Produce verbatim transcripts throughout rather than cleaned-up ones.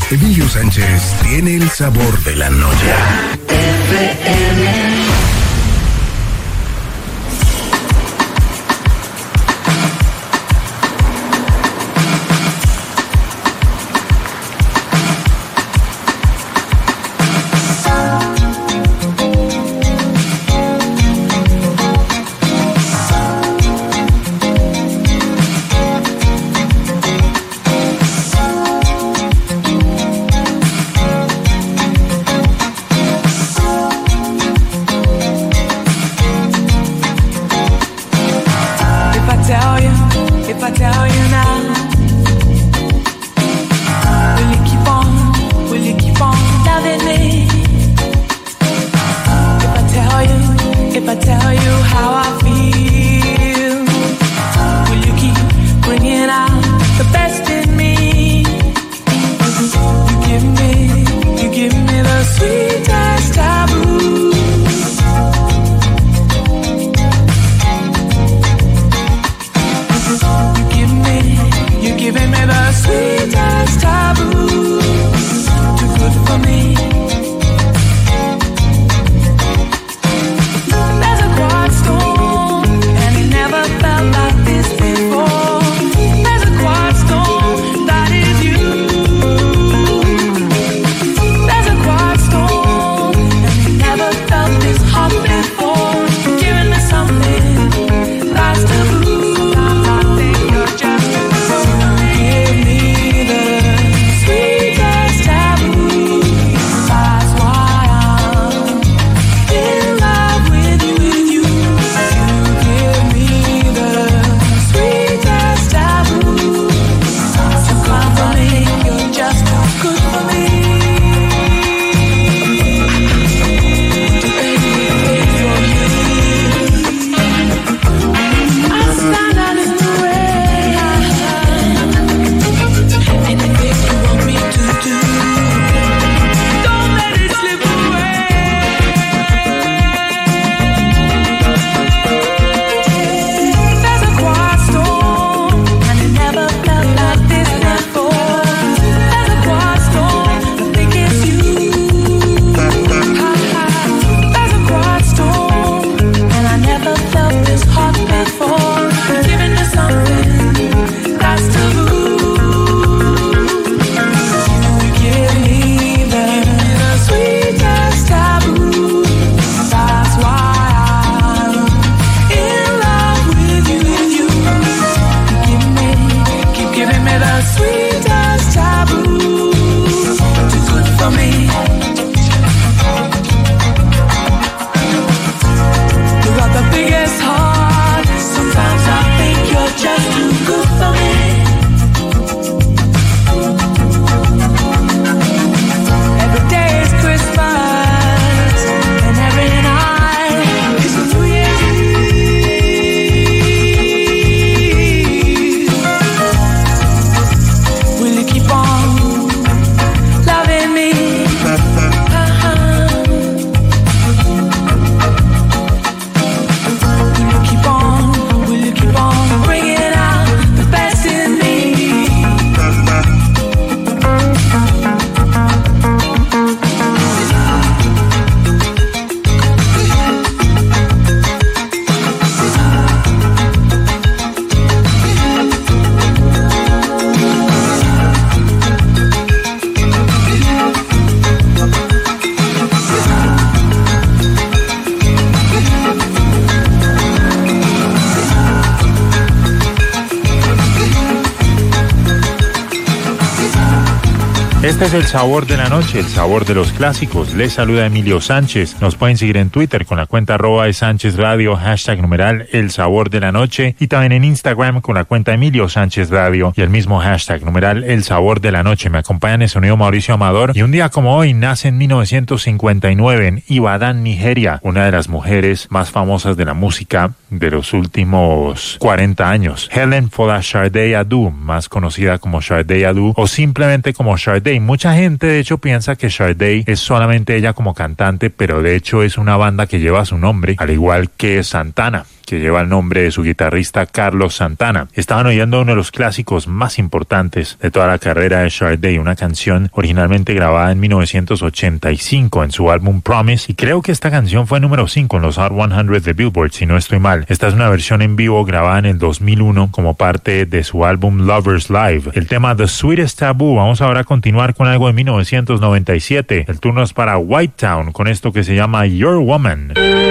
Emilio Sánchez tiene el sabor de la noche. F M. Este es el sabor de la noche, el sabor de los clásicos. Les saluda Emilio Sánchez. Nos pueden seguir en Twitter con la cuenta arroba de Sánchez Radio, hashtag numeral el sabor de la noche, y también en Instagram con la cuenta Emilio Sánchez Radio y el mismo hashtag numeral el sabor de la noche. Me acompaña en el sonido Mauricio Amador, y un día como hoy nace en mil novecientos cincuenta y nueve en Ibadan, Nigeria, una de las mujeres más famosas de la música de los últimos cuarenta años. Helen Fọláṣadé Adu, más conocida como Sade Adu o simplemente como Sade. Mucha gente de hecho piensa que Sade es solamente ella como cantante, pero de hecho es una banda que lleva su nombre, al igual que Santana. que lleva el nombre de su guitarrista Carlos Santana. Estaban oyendo uno de los clásicos más importantes de toda la carrera de Sade, una canción originalmente grabada en mil novecientos ochenta y cinco en su álbum Promise, y creo que esta canción fue número cinco en los Hot cien de Billboard, si no estoy mal. Esta es una versión en vivo grabada en el dos mil uno como parte de su álbum Lovers Live. El tema The Sweetest Taboo. Vamos ahora a continuar con algo de mil novecientos noventa y siete. El turno es para White Town con esto que se llama Your Woman.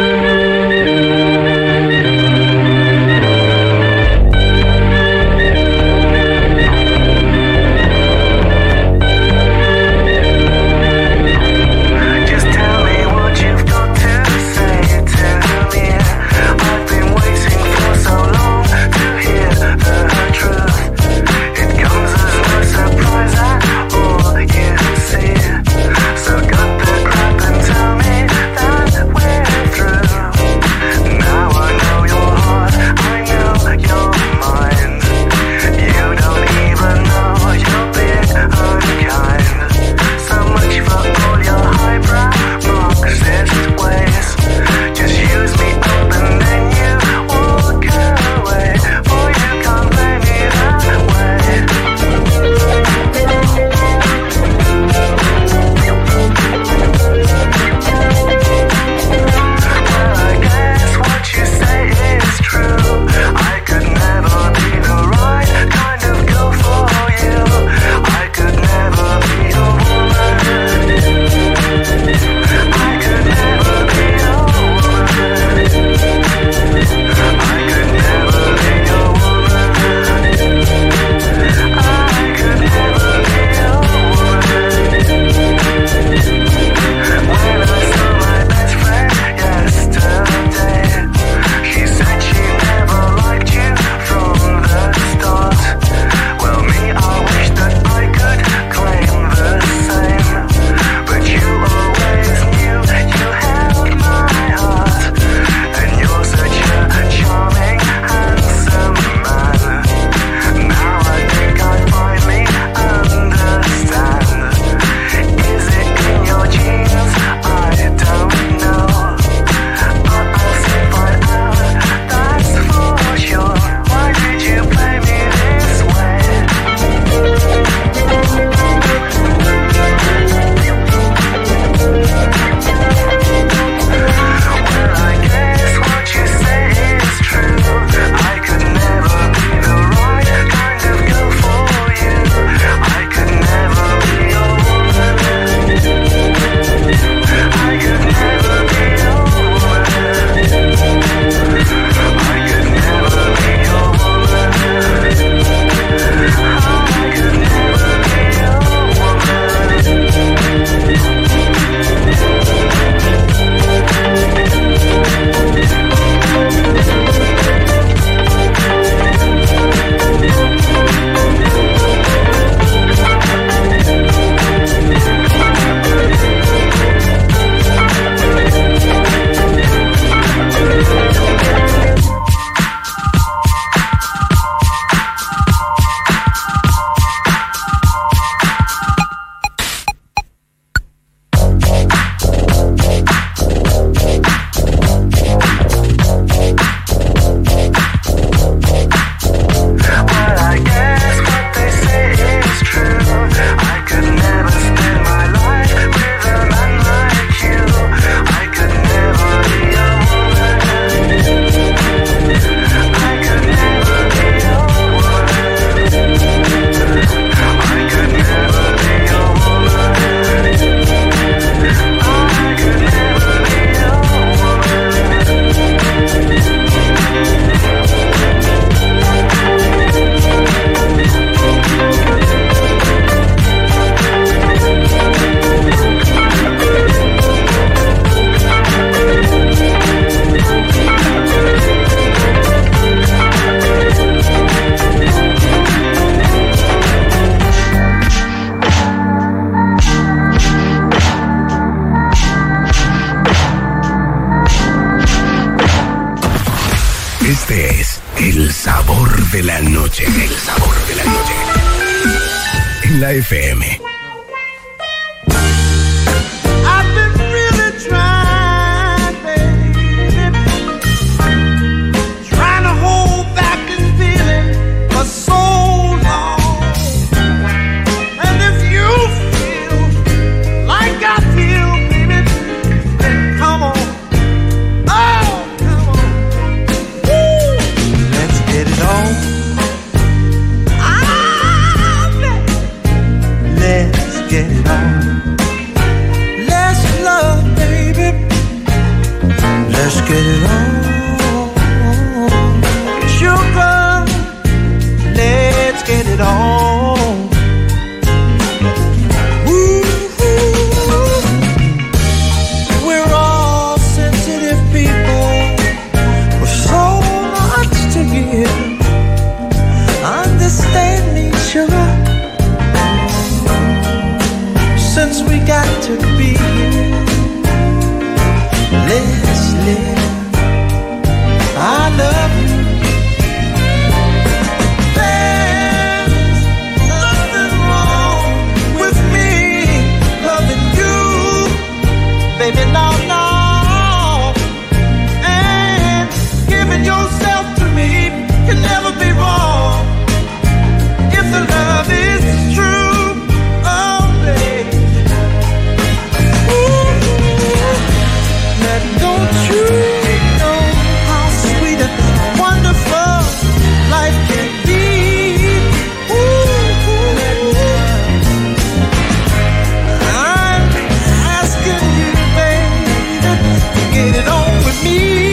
Este es el sabor de la noche. El sabor de la noche. En la F M. I've been really trying, baby. to be here. Let's live. I love you. There's nothing wrong with me loving you, baby. No, no. And giving yourself to me can never be wrong if the love is true. Oh, baby. Ooh, now don't you know how sweet and wonderful life can be? Ooh, I'm asking you, baby, to get it on with me.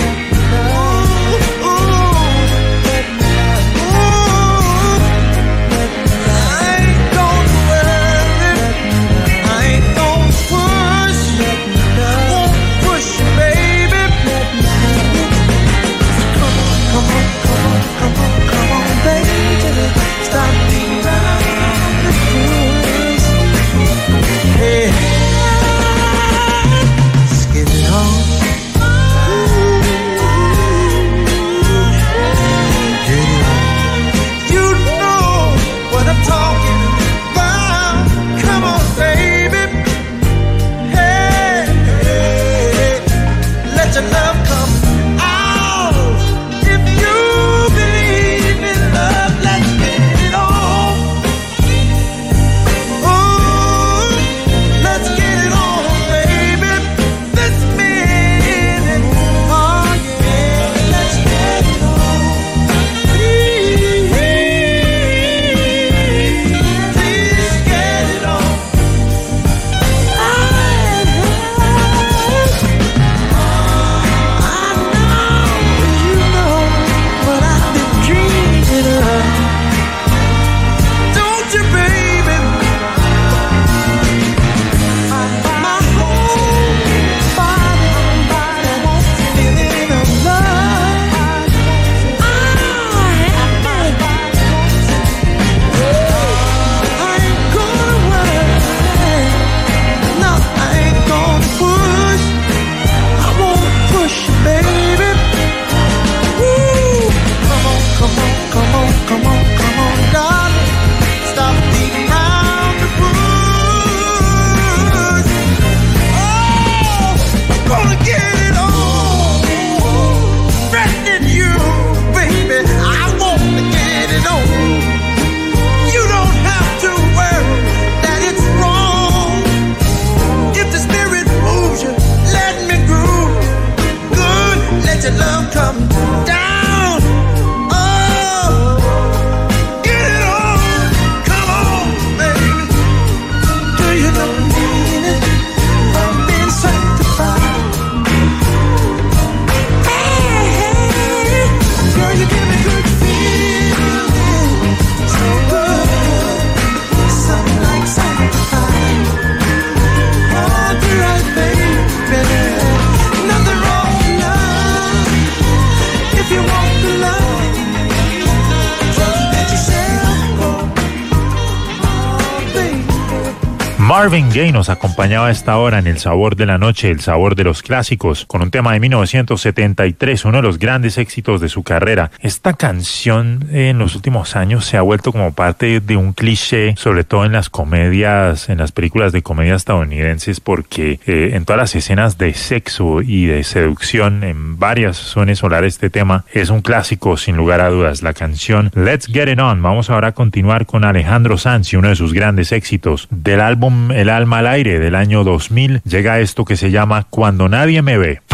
Marvin Gaye nos acompañaba a esta hora en El Sabor de la Noche, el sabor de los clásicos, con un tema de mil novecientos setenta y tres, uno de los grandes éxitos de su carrera. Esta canción eh, en los últimos años se ha vuelto como parte de un cliché, sobre todo en las comedias, en las películas de comedia estadounidenses, porque eh, en todas las escenas de sexo y de seducción, en varias suele sonar este tema. Es un clásico sin lugar a dudas, la canción Let's Get It On. Vamos ahora a continuar con Alejandro Sanz y uno de sus grandes éxitos del álbum El Alma al Aire del año dos mil. Llega esto que se llama Cuando Nadie Me Ve.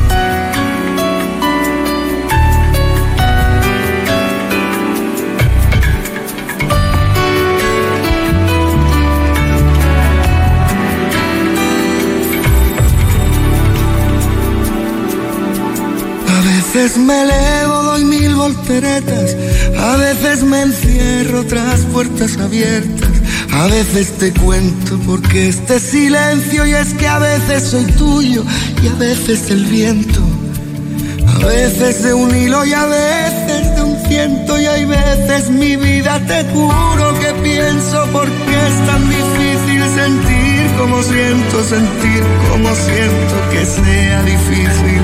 A veces me elevo, doy mil volteretas, a veces me encierro tras puertas abiertas. A veces te cuento porque este silencio, y es que a veces soy tuyo y a veces el viento, a veces de un hilo y a veces de un ciento, y hay veces mi vida te juro que pienso por qué es tan difícil sentir como como siento sentir, como siento que sea difícil.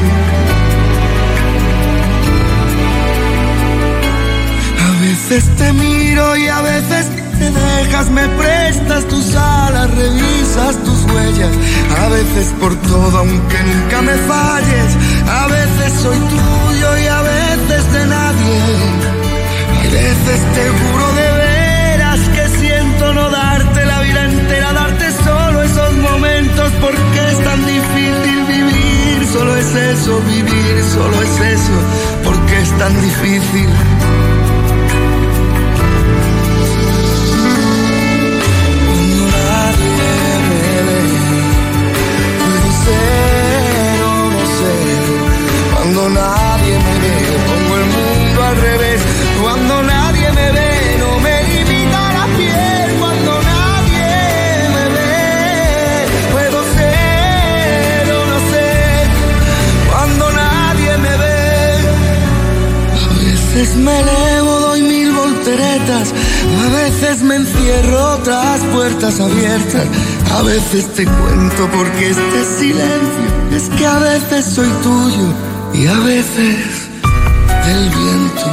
A veces te miro y a veces te dejas, me prestas tus alas, revisas tus huellas. A veces por todo, aunque nunca me falles. A veces soy tuyo y a veces de nadie. Hay veces te juro de veras que siento no darte la vida entera, darte solo esos momentos, porque es tan difícil vivir. Solo es eso, vivir, solo es eso, porque es tan difícil. Cuando nadie me ve, pongo el mundo al revés. Cuando nadie me ve, no me limita la piel. Cuando nadie me ve, puedo ser o no ser. Cuando nadie me ve, a veces me elevo, doy mil volteretas. A veces me encierro tras puertas abiertas. A veces te cuento porque este silencio es que a veces soy tuyo y a veces del viento.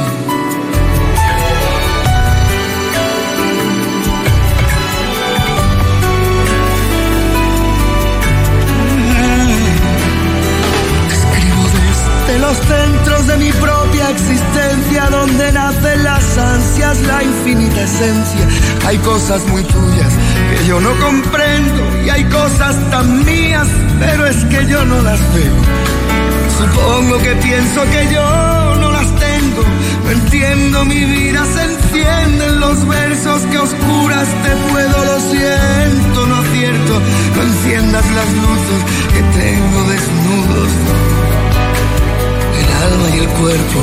Escribo desde los centros de mi propia existencia, donde nacen las ansias, la infinita esencia. Hay cosas muy tuyas que yo no comprendo y hay cosas tan mías, pero es que yo no las veo. Supongo que pienso que yo no las tengo. No entiendo, mi vida se enciende en los versos que oscuras te puedo. Lo siento, no acierto. No enciendas las luces que tengo desnudos, el alma y el cuerpo.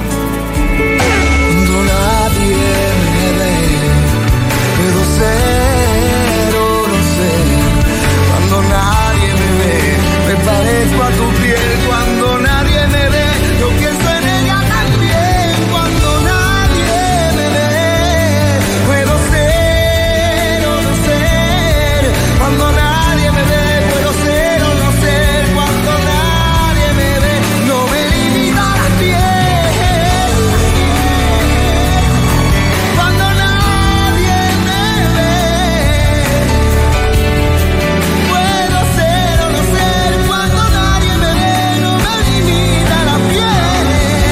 Cuando nadie me ve, puedo ser o no ser. Cuando nadie me ve, me parezco a tu piel. Cuando nadie me ve, yo pienso en ella también. Cuando nadie me ve, puedo ser o no ser. Cuando nadie me ve, puedo ser o no ser. Cuando nadie me ve, no me limita la piel. Cuando nadie me ve, puedo ser o no ser. Cuando nadie me ve, no me limita la piel.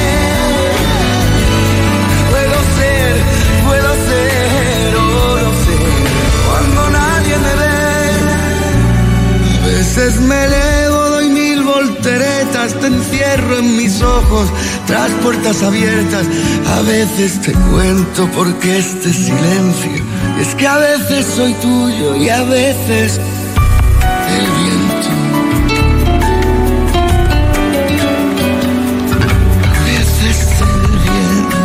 Puedo ser, puedo ser o no ser. Cuando nadie me ve. A veces me elevo, doy mil volteretas, te encierro en mis ojos tras puertas abiertas. A veces te cuento porque este silencio es que a veces soy tuyo y a veces el viento. A veces el viento.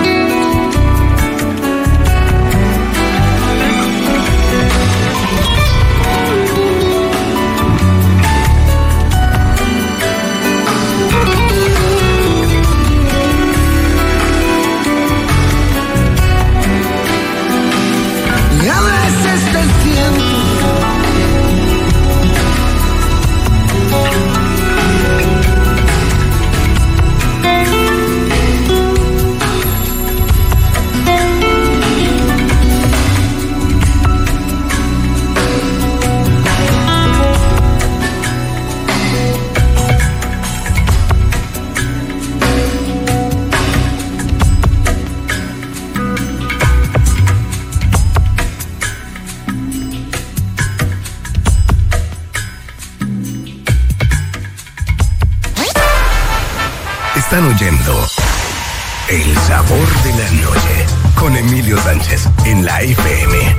Y a veces el tiempo. Están oyendo El Sabor de la Noche con Emilio Sánchez en la F M.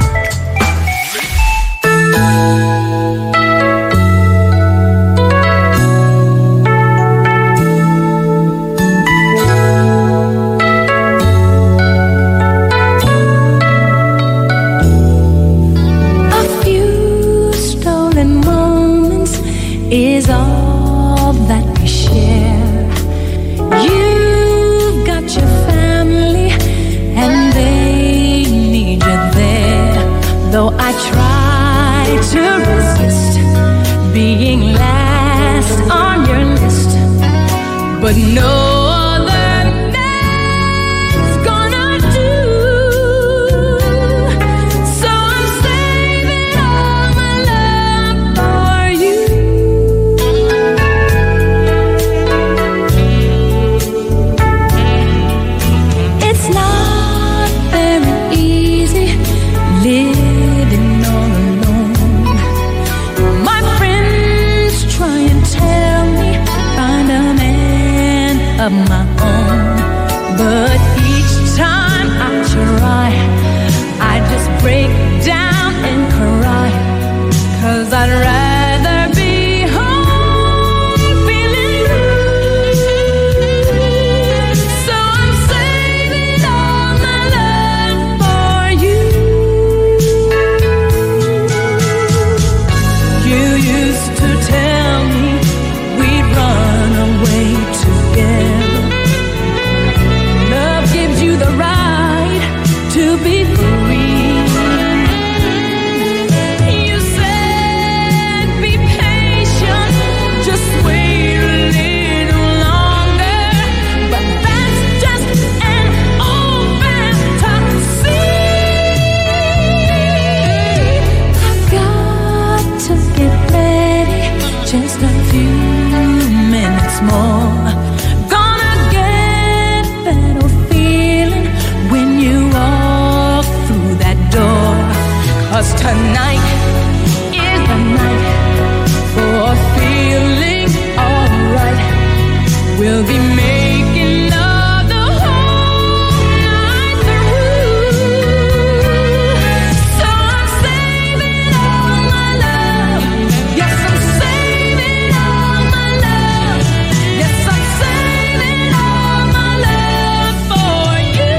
A few stolen moments is all that we share. You've got your family and they need you there. Though I try to resist being last on your list, but no of my own, but each time I try, I just break down and cry, 'cause I'd rather be home feeling blue. So I'm saving all my love for you. You used to tell me we'd run away together. To be free, you said be patient, just wait a little longer, but that's just an old fantasy. I've got to get ready, just a few minutes more. Gonna get that old feeling when you are 'cause tonight is the night for feeling alright. We'll be making love the whole night through. So I'm saving all my love. Yes, I'm saving all my love. Yes, I'm saving all my love for you.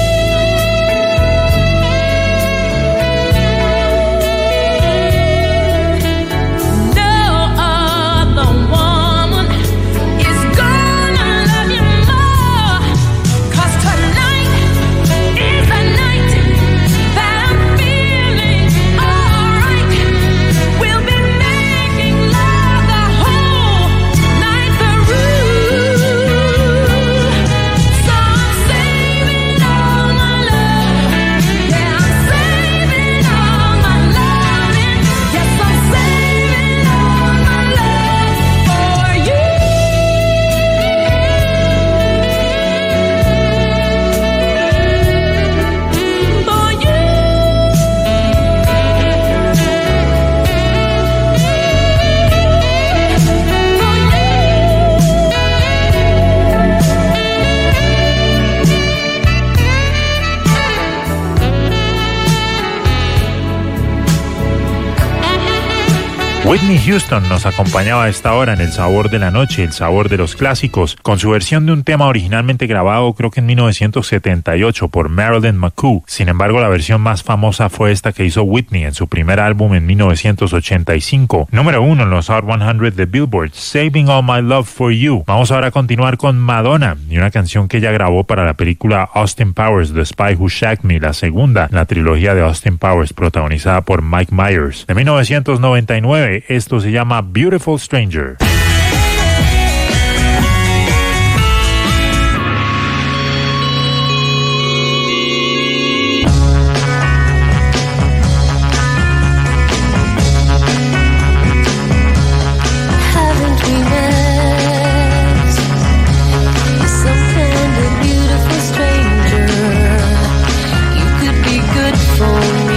Whitney Houston nos acompañaba a esta hora en El Sabor de la Noche, el sabor de los clásicos, con su versión de un tema originalmente grabado creo que en mil novecientos setenta y ocho por Marilyn McCoo. Sin embargo, la versión más famosa fue esta que hizo Whitney en su primer álbum en mil novecientos ochenta y cinco. Número uno en los Hot cien de Billboard, Saving All My Love For You. Vamos ahora a continuar con Madonna y una canción que ella grabó para la película Austin Powers, The Spy Who Shagged Me, la segunda en la trilogía de Austin Powers, protagonizada por Mike Myers. De mil novecientos noventa y nueve, esto se llama Beautiful Stranger.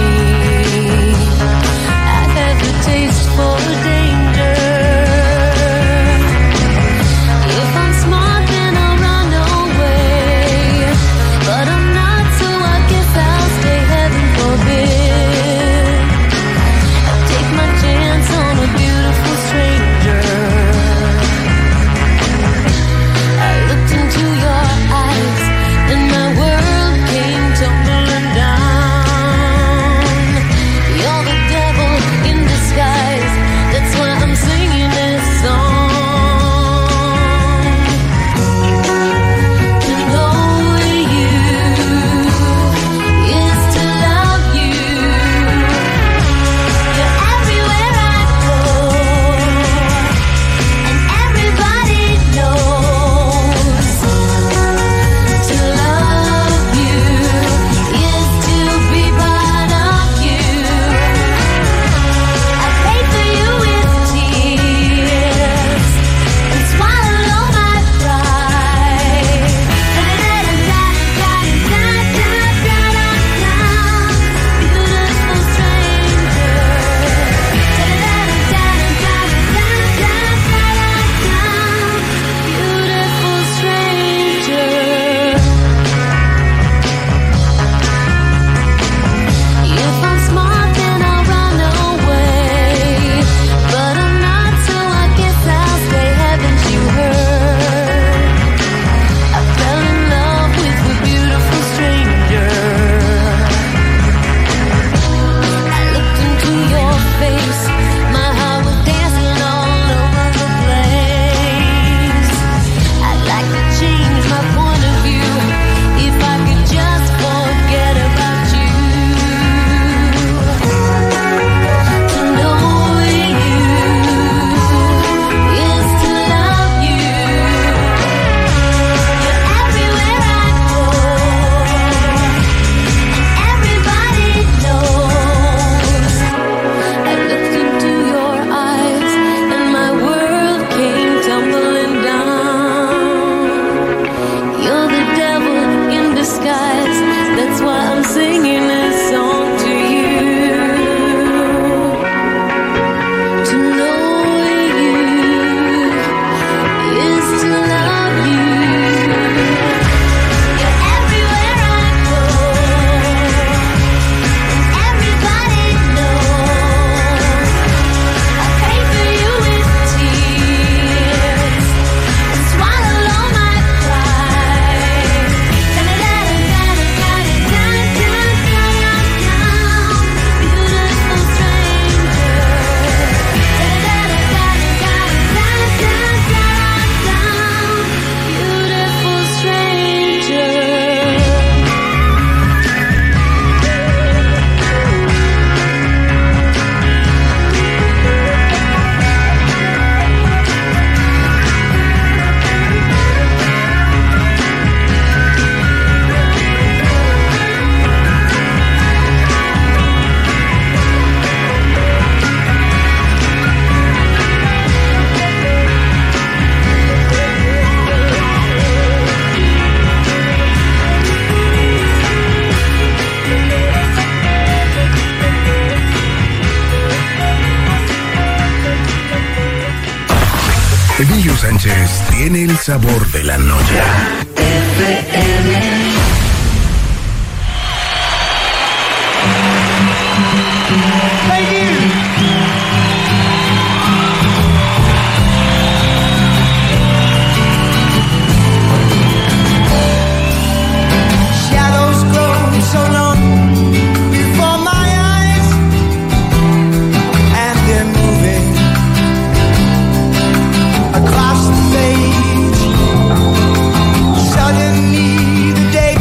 For danger Emilio Sánchez tiene el sabor de la noche. F M. Across the page, suddenly the day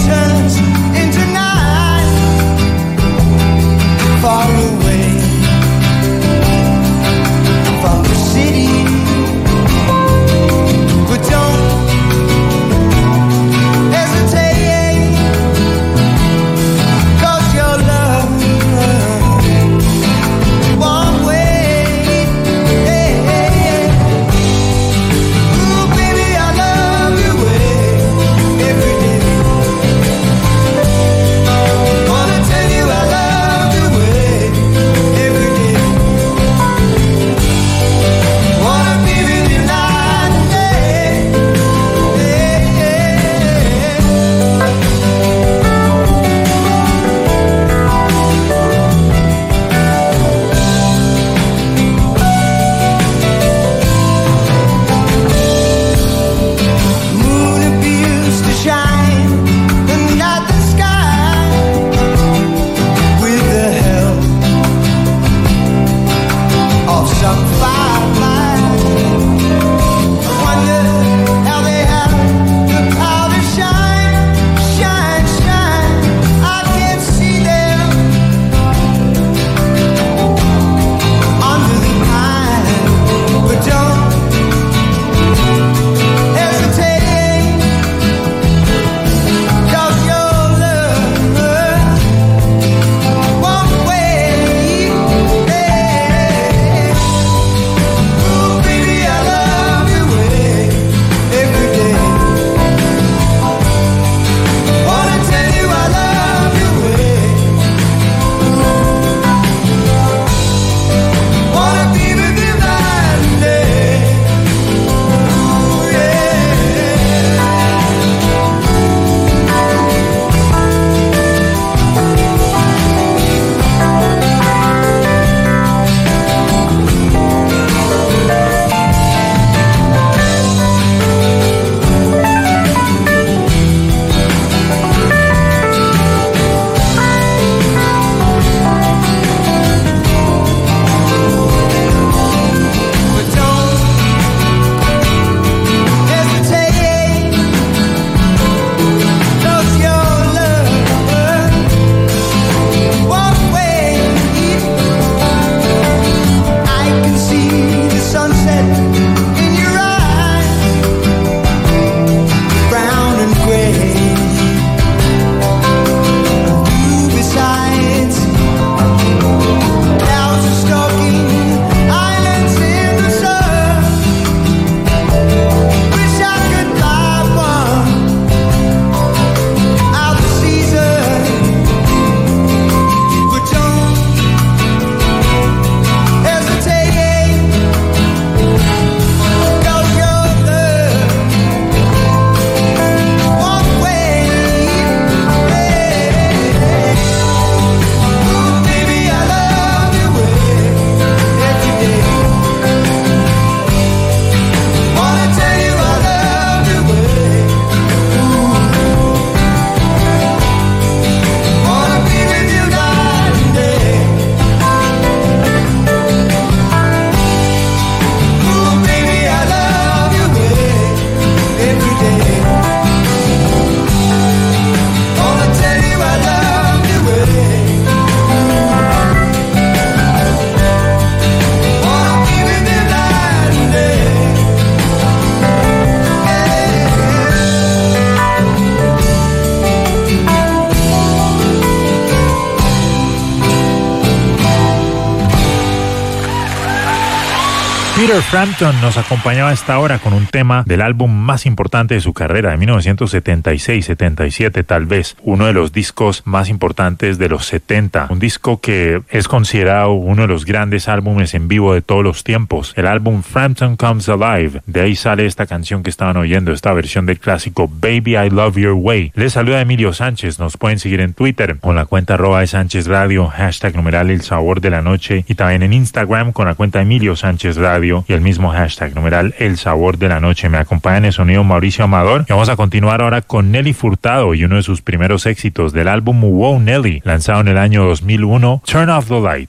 Peter Frampton nos acompañaba a esta hora con un tema del álbum más importante de su carrera, de mil novecientos setenta y seis setenta y siete, tal vez uno de los discos más importantes de los setenta, un disco que es considerado uno de los grandes álbumes en vivo de todos los tiempos, el álbum Frampton Comes Alive. De ahí sale esta canción que estaban oyendo, esta versión del clásico Baby I Love Your Way. Les saluda Emilio Sánchez, nos pueden seguir en Twitter con la cuenta arroba de Sánchez Radio, hashtag numeral El Sabor de la Noche, y también en Instagram con la cuenta Emilio Sánchez Radio y el mismo hashtag numeral El Sabor de la Noche. Me acompaña en el sonido Mauricio Amador y vamos a continuar ahora con Nelly Furtado y uno de sus primeros éxitos del álbum Wow Nelly, lanzado en el año dos mil uno, Turn Off the Light.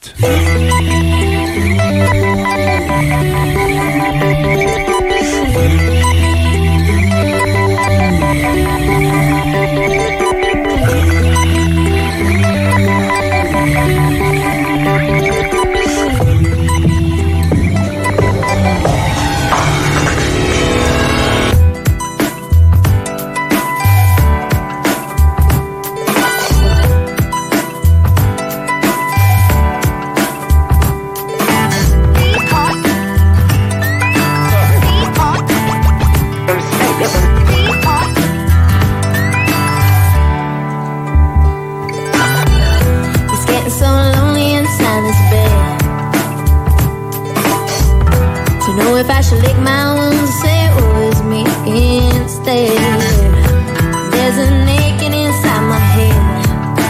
If I should lick my wounds and say it was me instead. There's an aching inside my head.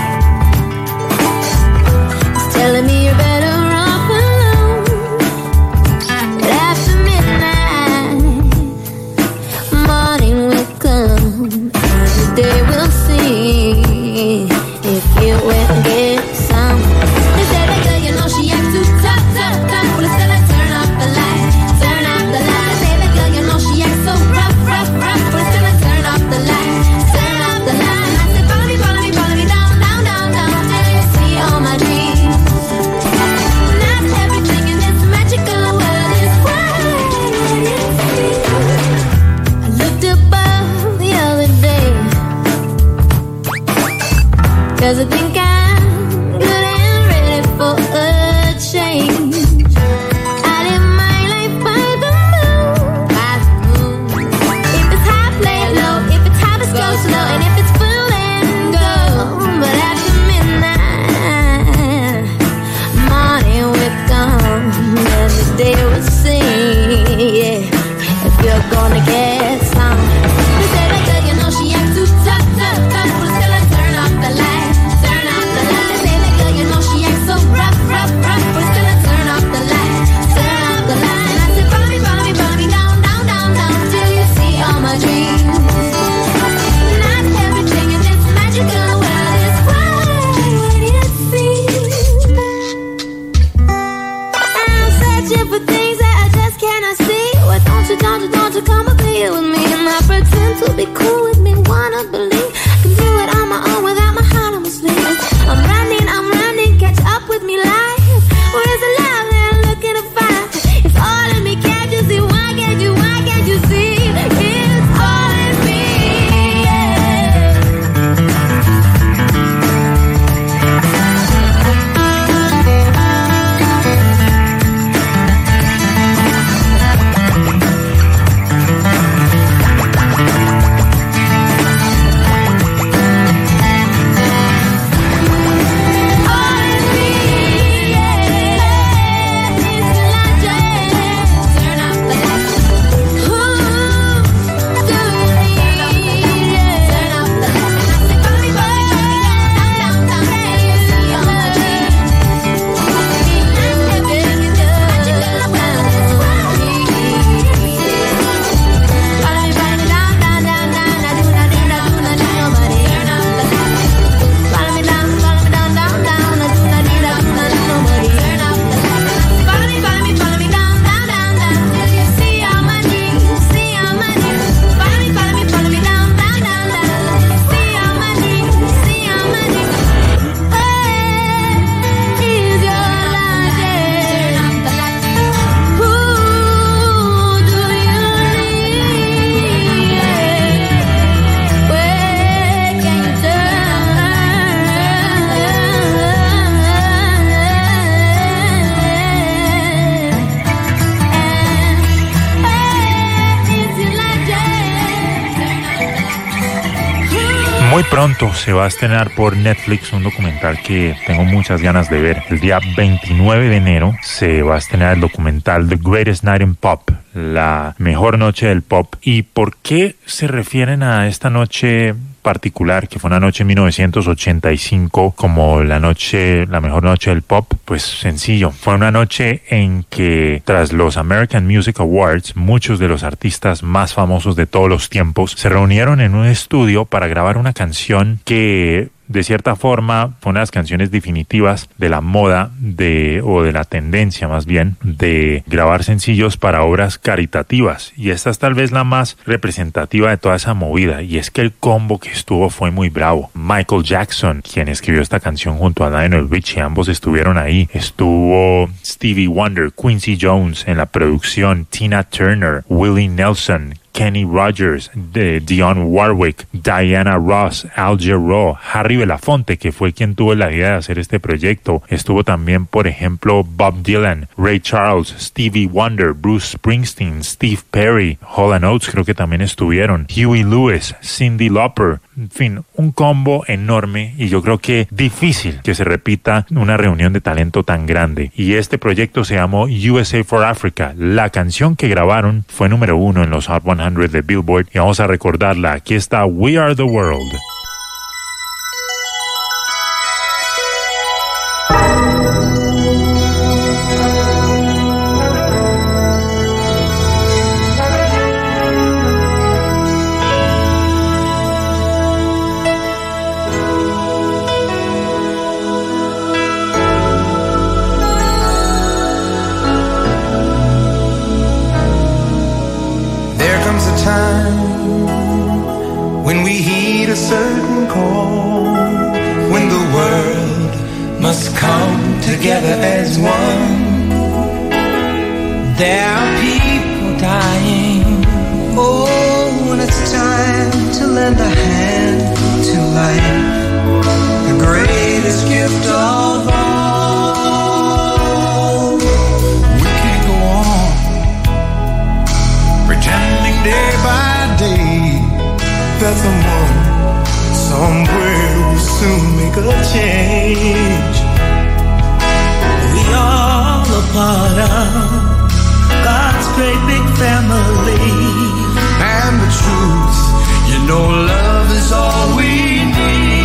It's telling me you're better off alone. But after midnight, morning will come, and the day will see if you will get some. They say that girl, you know she acts too tough, tough, tough. Well, it's gonna turn off the light. Cause I think I'm good and ready for a change. I live my life by the moon, by the moon. If it's high, play it low. If it's high, let's go slow. And if it's full, then go. But after midnight, morning will come, and the day will sing. Yeah, if you're gonna get some. They say that girl, you know she acts too tough, tough, tough. But still I turn off the light. Don't you, don't you come up here with me and not pretend to be cool with me. Wanna believe I can do it on my own without my heart on my sleeve. I'm running, I'm running, catch up with me life. Where's the love that I'm looking to find? It's all in me, can't you see? Why can't you, why can't you see? It's all in me, Muy pronto se va a estrenar por Netflix un documental que tengo muchas ganas de ver. El día veintinueve de enero se va a estrenar el documental The Greatest Night in Pop, la mejor noche del pop. ¿Y por qué se refieren a esta noche particular, que fue una noche en mil novecientos ochenta y cinco, como la noche, la mejor noche del pop? Pues sencillo, fue una noche en que tras los American Music Awards, muchos de los artistas más famosos de todos los tiempos se reunieron en un estudio para grabar una canción que de cierta forma fue una de las canciones definitivas de la moda de, o de la tendencia más bien, de grabar sencillos para obras caritativas, y esta es tal vez la más representativa de toda esa movida, y es que el combo que estuvo fue muy bravo. Michael Jackson, quien escribió esta canción junto a Lionel Richie, ambos estuvieron ahí. Estuvo Stevie Wonder, Quincy Jones en la producción, Tina Turner, Willie Nelson, Kenny Rogers, de Dionne Warwick, Diana Ross, Al Jarreau, Harry Belafonte, que fue quien tuvo la idea de hacer este proyecto. Estuvo también, por ejemplo, Bob Dylan, Ray Charles, Stevie Wonder, Bruce Springsteen, Steve Perry, Hall and Oates creo que también estuvieron, Huey Lewis, Cyndi Lauper. En fin, un combo enorme, y yo creo que difícil que se repita una reunión de talento tan grande. Y este proyecto se llamó U S A for Africa. La canción que grabaron fue número uno en los Hot cien de Billboard, y vamos a recordarla. Aquí está We Are the World. Together as one. There are people dying. Oh, when it's time to lend a hand to life, the greatest gift of all. We can't go on pretending day by day that someone somewhere will soon make a change. All a part of God's great big family. And the truth, you know, love is all we need.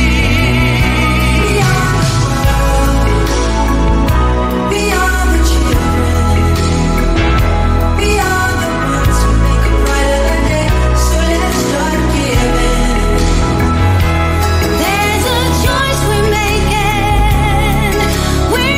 We are the children. We are the ones who make a brighter day. So let's start giving. There's a choice we're making. We're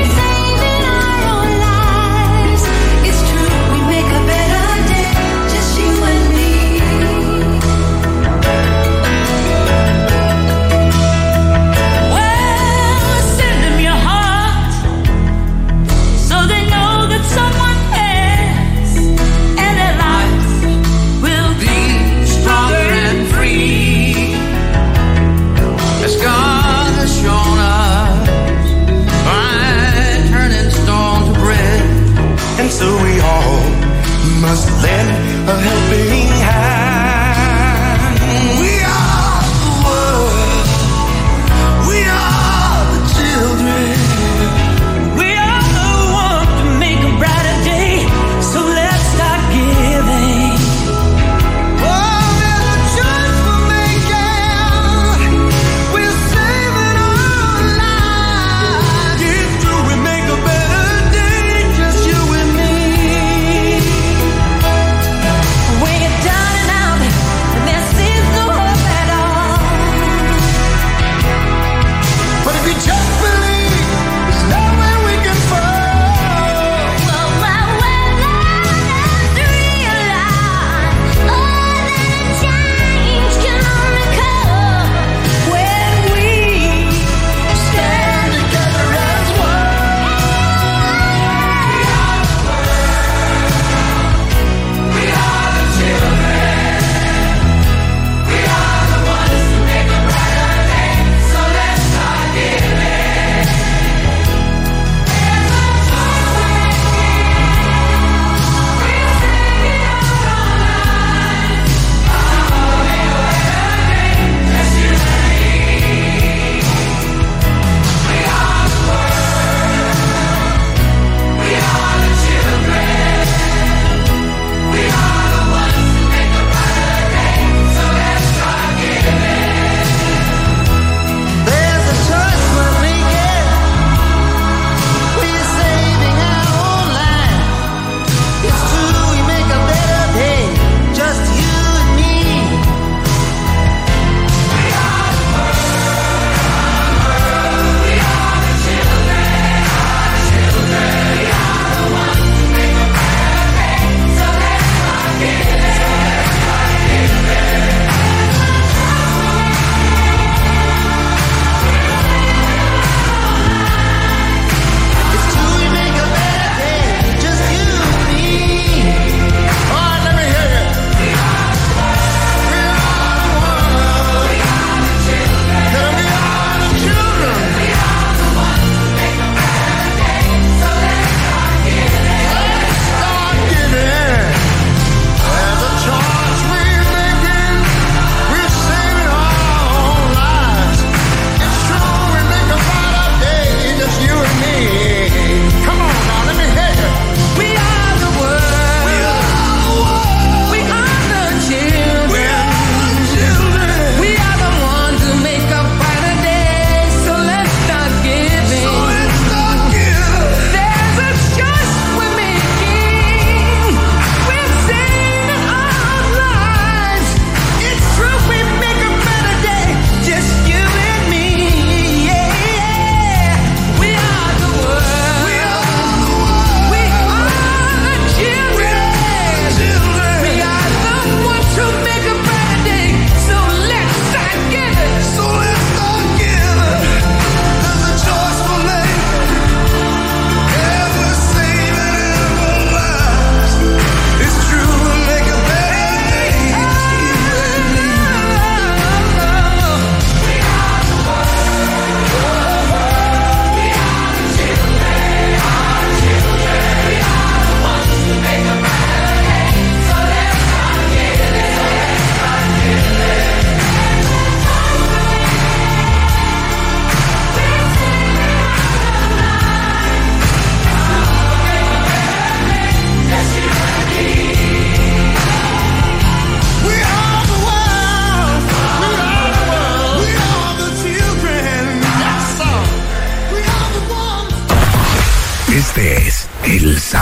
so we all must lend a helping hand. We are the world. We are the children. We are the ones to make a brighter day. So let's start giving. Oh, there's a choice we're making. We're saving our lives. It's true, we make a better day. Just you and me. When you're down and out.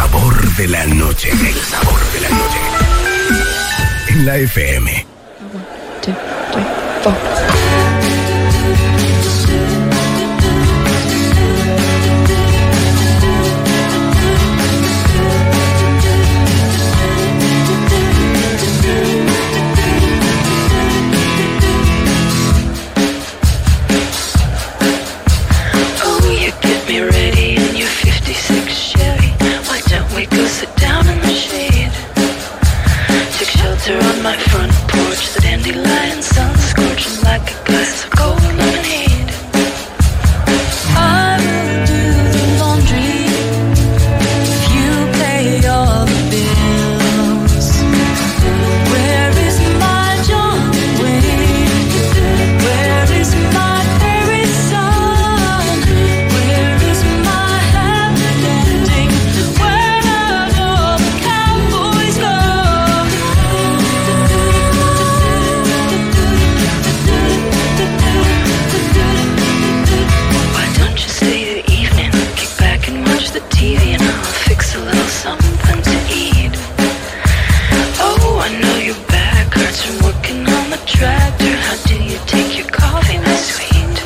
sabor de la noche. El sabor de la noche. En la F M. One, two, three, four. On my front porch, the dandelion sun scorching like a glass of cold lemonade. I will do the laundry if you pay all the bills. Where is my John Wayne? Where is my fairy son? Where is my happy ending? Where have all the cowboys gone? Why don't you stay the evening, kick back and watch the T V, and I'll fix a little something to eat. Oh, I know your back hurts from working on the tractor. How do you take your coffee, my sweet?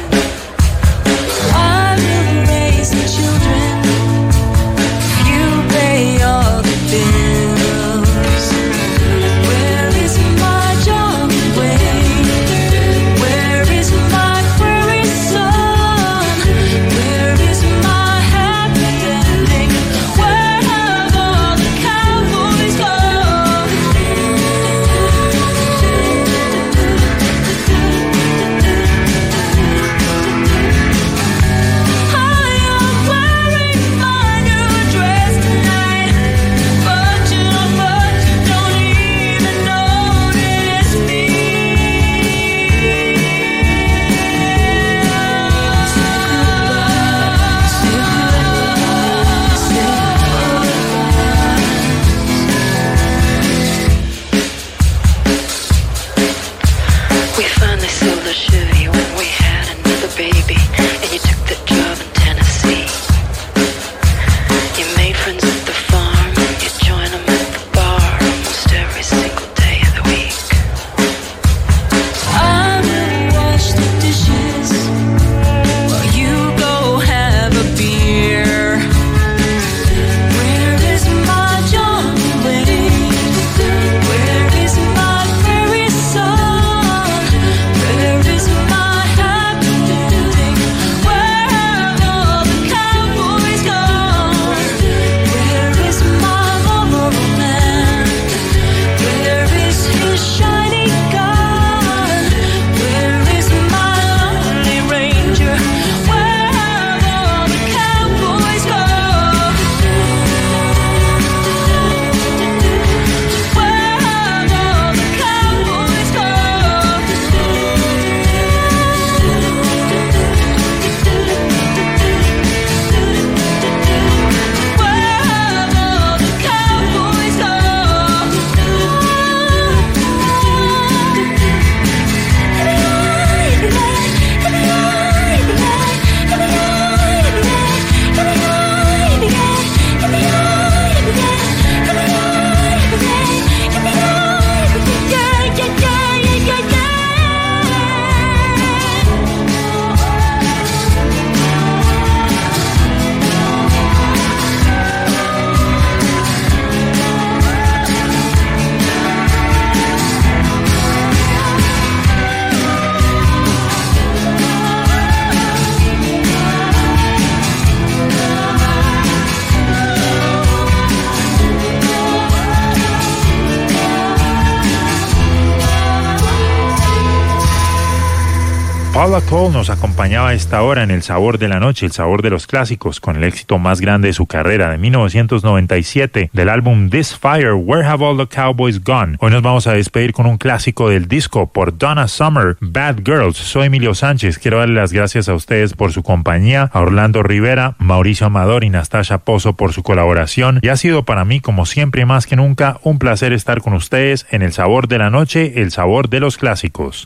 I will raise the children if you pay all the bills. Where is my John Wayne? Where is my prairie son? Where is my happy ending? Where have all the cowboys gone? I am wearing my new dress tonight, but you don't, but you don't even notice me. We finally sold the Chevy when we had another baby, and you took the job in Tennessee. You made friends at the farm, and you joined them at the bar almost every single day of the week. I will wash the dishes while you go have a beer. Where is my John Wayne? Where is my fairy son? Where is my happy ending? Where have all the cowboys gone? Where is my Marlboro man? Where is his shiny gun? Where is my lonely ranger? Where have all the cowboys gone? Where have all the cowboys gone? Where have all the cowboys gone? Paula Cole nos acompañaba a esta hora en El Sabor de la Noche, el sabor de los clásicos, con el éxito más grande de su carrera de mil novecientos noventa y siete, del álbum This Fire, Where Have All the Cowboys Gone. Hoy nos vamos a despedir con un clásico del disco por Donna Summer, Bad Girls. Soy Emilio Sánchez, quiero darle las gracias a ustedes por su compañía, a Orlando Rivera, Mauricio Amador y Nastasha Pozo por su colaboración, y ha sido para mí, como siempre y más que nunca, un placer estar con ustedes en El Sabor de la Noche, el sabor de los clásicos.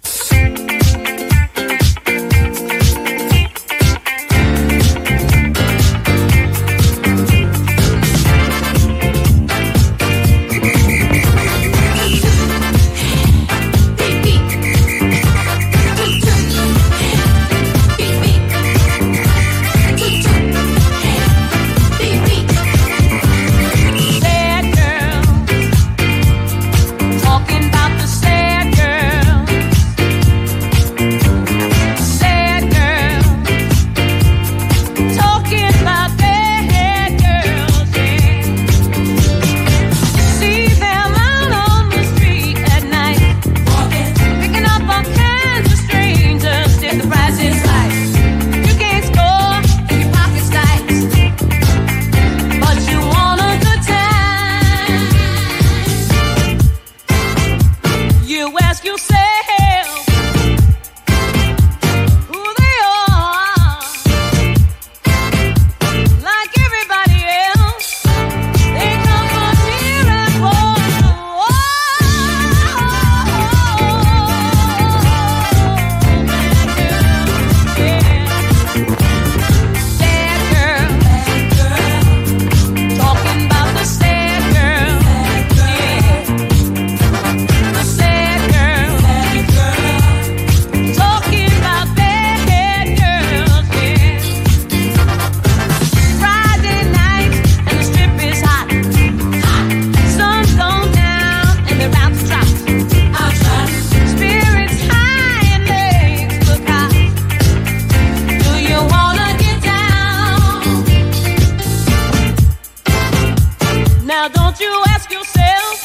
Now don't you ask yourself